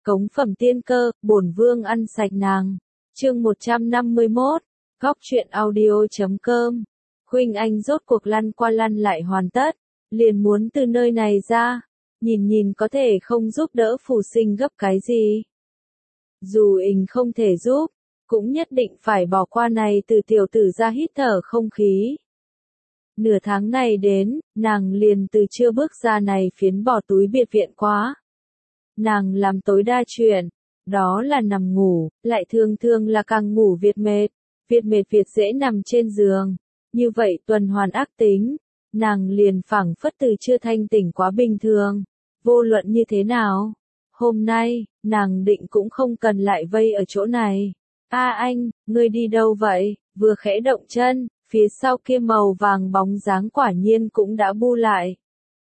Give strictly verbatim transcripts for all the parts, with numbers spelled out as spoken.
Cống phẩm tiên cơ, bổn vương ăn sạch nàng. Chương một trăm năm mươi mốt, Góc truyện audio chấm com. Khuynh Anh rốt cuộc lăn qua lăn lại hoàn tất, liền muốn từ nơi này ra, nhìn nhìn có thể không giúp đỡ Phù Sinh gấp cái gì. Dù ình không thể giúp, cũng nhất định phải bỏ qua này từ tiểu tử ra hít thở không khí. Nửa tháng này đến, nàng liền từ chưa bước ra này phiến bỏ túi biệt viện quá. Nàng làm tối đa chuyện, đó là nằm ngủ, lại thường thường là càng ngủ việt mệt, việt mệt việt dễ nằm trên giường. Như vậy tuần hoàn ác tính, nàng liền phảng phất từ chưa thanh tỉnh quá bình thường. Vô luận như thế nào, hôm nay, nàng định cũng không cần lại vây ở chỗ này. A anh, ngươi đi đâu vậy? Vừa khẽ động chân, phía sau kia màu vàng bóng dáng quả nhiên cũng đã bu lại.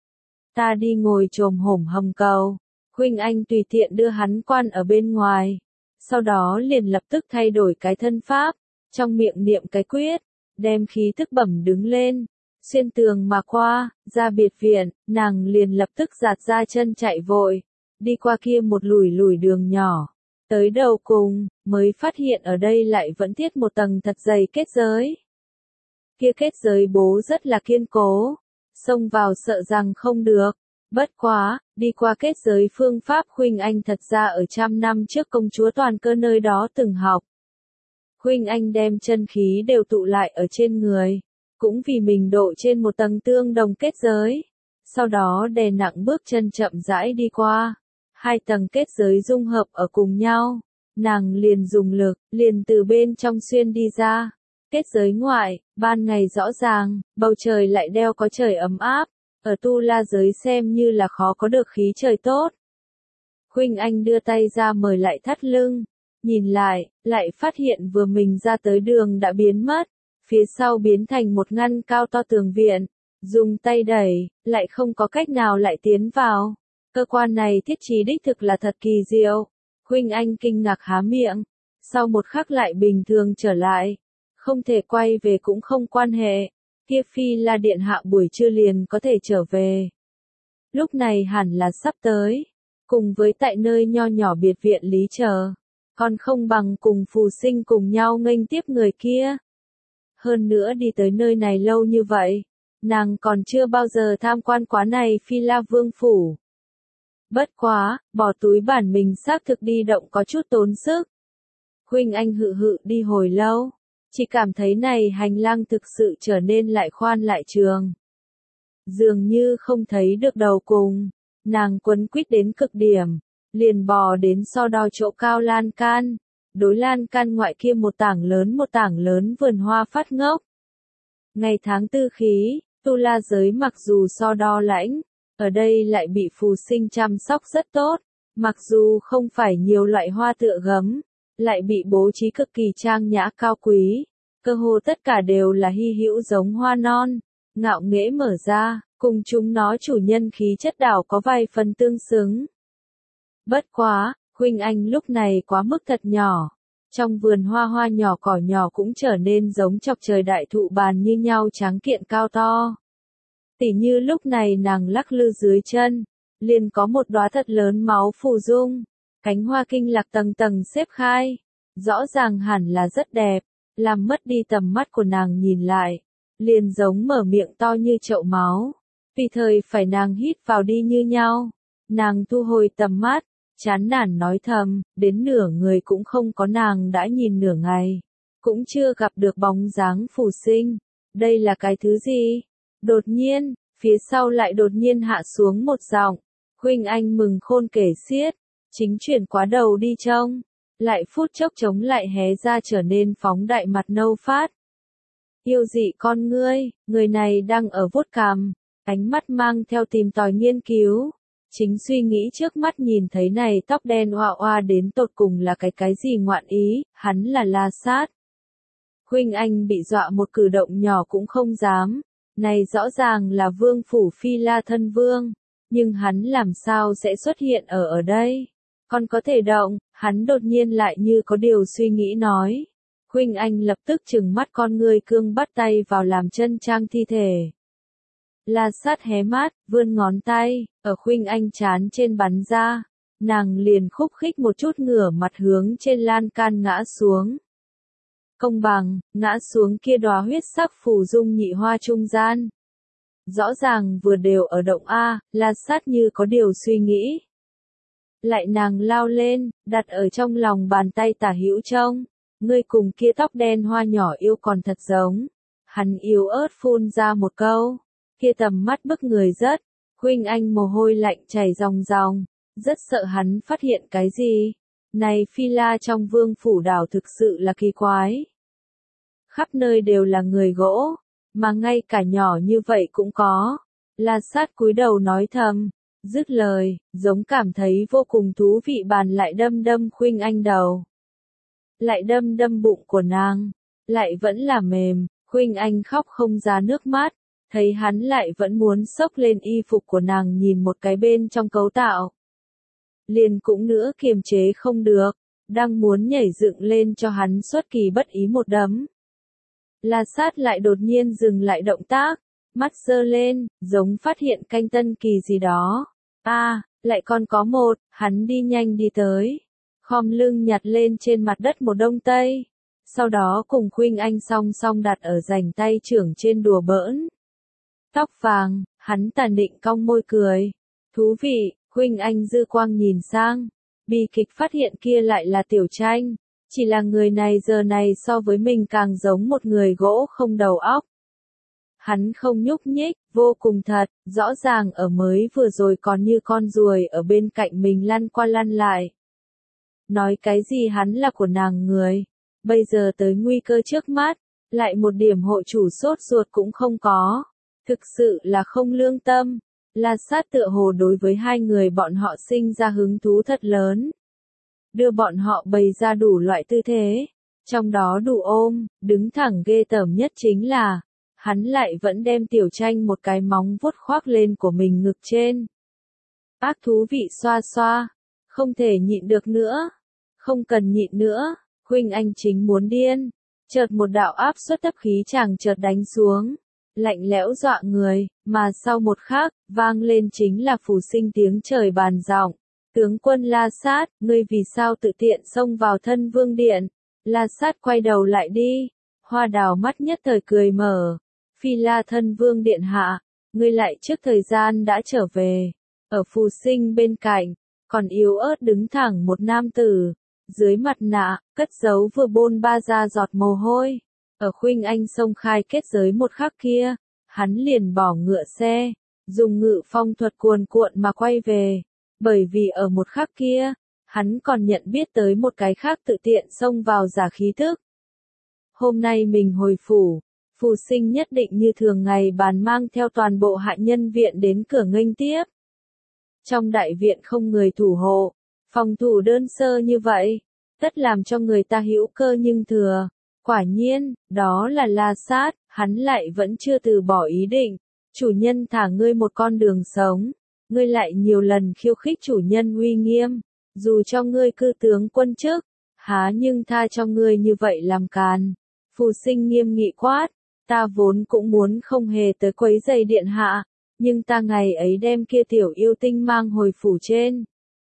Ta đi ngồi chồm hổm hầm cầu. Khuynh Anh tùy tiện đưa hắn quan ở bên ngoài. Sau đó liền lập tức thay đổi cái thân pháp, trong miệng niệm cái quyết, đem khí thức bẩm đứng lên. Xuyên tường mà qua, ra biệt viện, nàng liền lập tức giạt ra chân chạy vội, đi qua kia một lùi lùi đường nhỏ. Tới đầu cùng, mới phát hiện ở đây lại vẫn thiết một tầng thật dày kết giới. Kia kết giới bố rất là kiên cố, xông vào sợ rằng không được. Bất quá, đi qua kết giới phương pháp Khuynh Anh thật ra ở trăm năm trước công chúa toàn cơ nơi đó từng học. Khuynh Anh đem chân khí đều tụ lại ở trên người, cũng vì mình độ trên một tầng tương đồng kết giới. Sau đó đè nặng bước chân chậm rãi đi qua. Hai tầng kết giới dung hợp ở cùng nhau. Nàng liền dùng lực, liền từ bên trong xuyên đi ra. Kết giới ngoại, ban ngày rõ ràng, bầu trời lại đeo có trời ấm áp. Ở tu la giới xem như là khó có được khí trời tốt. Khuynh Anh đưa tay ra mời lại thắt lưng. Nhìn lại, lại phát hiện vừa mình ra tới đường đã biến mất. Phía sau biến thành một ngăn cao to tường viện. Dùng tay đẩy, lại không có cách nào lại tiến vào. Cơ quan này thiết trí đích thực là thật kỳ diệu. Khuynh Anh kinh ngạc há miệng. Sau một khắc lại bình thường trở lại. Không thể quay về cũng không quan hệ. Kia Phi La điện hạ buổi trưa liền có thể trở về. Lúc này hẳn là sắp tới. Cùng với tại nơi nho nhỏ biệt viện lý chờ. Còn không bằng cùng Phù Sinh cùng nhau nghênh tiếp người kia. Hơn nữa đi tới nơi này lâu như vậy. Nàng còn chưa bao giờ tham quan quá này Phi La vương phủ. Bất quá, bỏ túi bản mình xác thực đi động có chút tốn sức. Khuynh Anh hự hự đi hồi lâu. Chỉ cảm thấy này hành lang thực sự trở nên lại khoan lại trường. Dường như không thấy được đầu cùng. Nàng quấn quýt đến cực điểm. Liền bò đến so đo chỗ cao lan can. Đối lan can ngoại kia một tảng lớn một tảng lớn vườn hoa phát ngốc. Ngày tháng tư khí, tu la giới mặc dù so đo lãnh. Ở đây lại bị Phù Sinh chăm sóc rất tốt. Mặc dù không phải nhiều loại hoa tựa gấm. Lại bị bố trí cực kỳ trang nhã cao quý, cơ hồ tất cả đều là hy hữu giống hoa non, ngạo nghễ mở ra, cùng chúng nó chủ nhân khí chất đảo có vài phần tương xứng. Bất quá, Khuynh Anh lúc này quá mức thật nhỏ, trong vườn hoa hoa nhỏ cỏ nhỏ cũng trở nên giống chọc trời đại thụ bàn như nhau tráng kiện cao to. Tỉ như lúc này nàng lắc lư dưới chân, liền có một đóa thật lớn máu phù dung. Cánh hoa kinh lạc tầng tầng xếp khai, rõ ràng hẳn là rất đẹp, làm mất đi tầm mắt của nàng nhìn lại, liền giống mở miệng to như chậu máu, tùy thời phải nàng hít vào đi như nhau. Nàng thu hồi tầm mắt, chán nản nói thầm, đến nửa người cũng không có, nàng đã nhìn nửa ngày, cũng chưa gặp được bóng dáng Phù Sinh. Đây là cái thứ gì? Đột nhiên, phía sau lại đột nhiên hạ xuống một giọng. Khuynh Anh mừng khôn kể xiết. Chính chuyển quá đầu đi trông, lại phút chốc chống lại hé ra trở nên phóng đại mặt nâu phát. Yêu dị con ngươi, người này đang ở vuốt cằm, ánh mắt mang theo tìm tòi nghiên cứu. Chính suy nghĩ trước mắt nhìn thấy này tóc đen oa oa đến tột cùng là cái cái gì ngoạn ý, hắn là La Sát. Khuynh Anh bị dọa một cử động nhỏ cũng không dám, này rõ ràng là vương phủ Phi La thân vương, nhưng hắn làm sao sẽ xuất hiện ở ở đây? Còn có thể động, hắn đột nhiên lại như có điều suy nghĩ nói. Khuynh Anh lập tức trừng mắt con ngươi cương bắt tay vào làm chân trang thi thể. La Sát hé mắt, vươn ngón tay, ở Khuynh Anh trán trên bắn ra. nàng liền khúc khích một chút ngửa mặt hướng trên lan can ngã xuống. Công bằng, ngã xuống kia đóa huyết sắc phù dung nhị hoa trung gian. Rõ ràng vừa đều ở động A, La Sát như có điều suy nghĩ. Lại nàng lao lên, đặt ở trong lòng bàn tay Tả Hữu trông, ngươi cùng kia tóc đen hoa nhỏ yêu còn thật giống. Hắn yếu ớt phun ra một câu, kia tầm mắt bức người rất, Khuynh Anh mồ hôi lạnh chảy ròng ròng, rất sợ hắn phát hiện cái gì. Này Phi La trong vương phủ đảo thực sự là kỳ quái. Khắp nơi đều là người gỗ, mà ngay cả nhỏ như vậy cũng có. La Sát cúi đầu nói thầm, dứt lời, giống cảm thấy vô cùng thú vị bàn lại đâm đâm Khuynh Anh đầu. Lại đâm đâm bụng của nàng, lại vẫn là mềm, Khuynh Anh khóc không ra nước mắt, thấy hắn lại vẫn muốn xốc lên y phục của nàng nhìn một cái bên trong cấu tạo. Liền cũng nữa kiềm chế không được, đang muốn nhảy dựng lên cho hắn xuất kỳ bất ý một đấm. La Sát lại đột nhiên dừng lại động tác, mắt giơ lên, giống phát hiện canh tân kỳ gì đó. A, à, lại còn có một, hắn đi nhanh đi tới, khom lưng nhặt lên trên mặt đất một đông tây, sau đó cùng Khuynh Anh song song đặt ở rảnh tay trưởng trên đùa bỡn. Tóc vàng, hắn tàn định cong môi cười. Thú vị, Khuynh Anh dư quang nhìn sang, bi kịch phát hiện kia lại là Tiểu Tranh. Chỉ là người này giờ này so với mình càng giống một người gỗ không đầu óc. Hắn không nhúc nhích, vô cùng thật, rõ ràng ở mới vừa rồi còn như con ruồi ở bên cạnh mình lăn qua lăn lại. Nói cái gì hắn là của nàng người, bây giờ tới nguy cơ trước mắt, lại một điểm hộ chủ sốt ruột cũng không có. Thực sự là không lương tâm. La Sát tựa hồ đối với hai người bọn họ sinh ra hứng thú thật lớn. Đưa bọn họ bày ra đủ loại tư thế, trong đó đủ ôm, đứng thẳng ghê tởm nhất chính là, hắn lại vẫn đem Tiểu Tranh một cái móng vuốt khoác lên của mình ngực trên. Ác thú vị xoa xoa, không thể nhịn được nữa, không cần nhịn nữa, Khuynh Anh chính muốn điên, chợt một đạo áp suất thấp khí chàng chợt đánh xuống, lạnh lẽo dọa người, mà sau một khắc, vang lên chính là Phù Sinh tiếng trời bàn giọng. Tướng quân La Sát, ngươi vì sao tự tiện xông vào thân vương điện? La Sát quay đầu lại đi, hoa đào mắt nhất thời cười mở. Phi La thân vương điện hạ, ngươi lại trước thời gian đã trở về. Ở Phù Sinh bên cạnh, còn yếu ớt đứng thẳng một nam tử, dưới mặt nạ, cất giấu vừa bôn ba ra giọt mồ hôi. Ở Khuynh Anh xông khai kết giới một khắc kia, hắn liền bỏ ngựa xe, dùng ngự phong thuật cuồn cuộn mà quay về. Bởi vì ở một khắc kia, hắn còn nhận biết tới một cái khác tự tiện xông vào giả khí thức. Hôm nay mình hồi phủ, Phù Sinh nhất định như thường ngày bàn mang theo toàn bộ hạ nhân viện đến cửa nghênh tiếp. Trong đại viện không người thủ hộ, phòng thủ đơn sơ như vậy, tất làm cho người ta hữu cơ nhưng thừa. Quả nhiên, đó là La Sát, hắn lại vẫn chưa từ bỏ ý định. Chủ nhân thả ngươi một con đường sống. Ngươi lại nhiều lần khiêu khích chủ nhân uy nghiêm, dù cho ngươi cư tướng quân chức, há nhưng tha cho ngươi như vậy làm càn. Phù Sinh nghiêm nghị quát, ta vốn cũng muốn không hề tới quấy giày điện hạ, nhưng ta ngày ấy đem kia tiểu yêu tinh mang hồi phủ trên.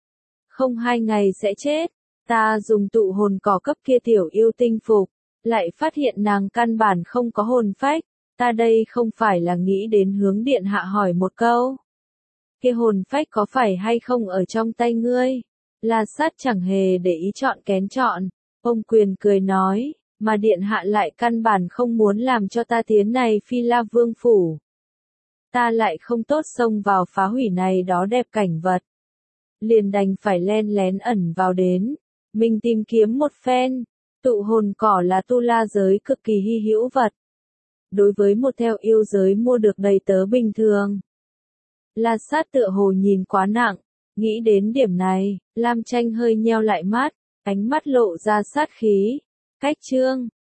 Không hai ngày sẽ chết, ta dùng tụ hồn cỏ cấp kia tiểu yêu tinh phục, lại phát hiện nàng căn bản không có hồn phách, ta đây không phải là nghĩ đến hướng điện hạ hỏi một câu. Kia hồn phách có phải hay không ở trong tay ngươi? La Sát chẳng hề để ý chọn kén chọn. Ông Quyền cười nói, mà điện hạ lại căn bản không muốn làm cho ta tiến này Phi La Vương phủ. Ta lại không tốt xông vào phá hủy này đó đẹp cảnh vật. Liền đành phải len lén ẩn vào đến. Mình tìm kiếm một phen. Tụ hồn cỏ là tu la giới cực kỳ hy hữu vật. Đối với một theo yêu giới mua được đầy tớ bình thường. La Sát tựa hồ nhìn quá nặng, nghĩ đến điểm này, Lam Tranh hơi nheo lại mắt, ánh mắt lộ ra sát khí. Cách chương,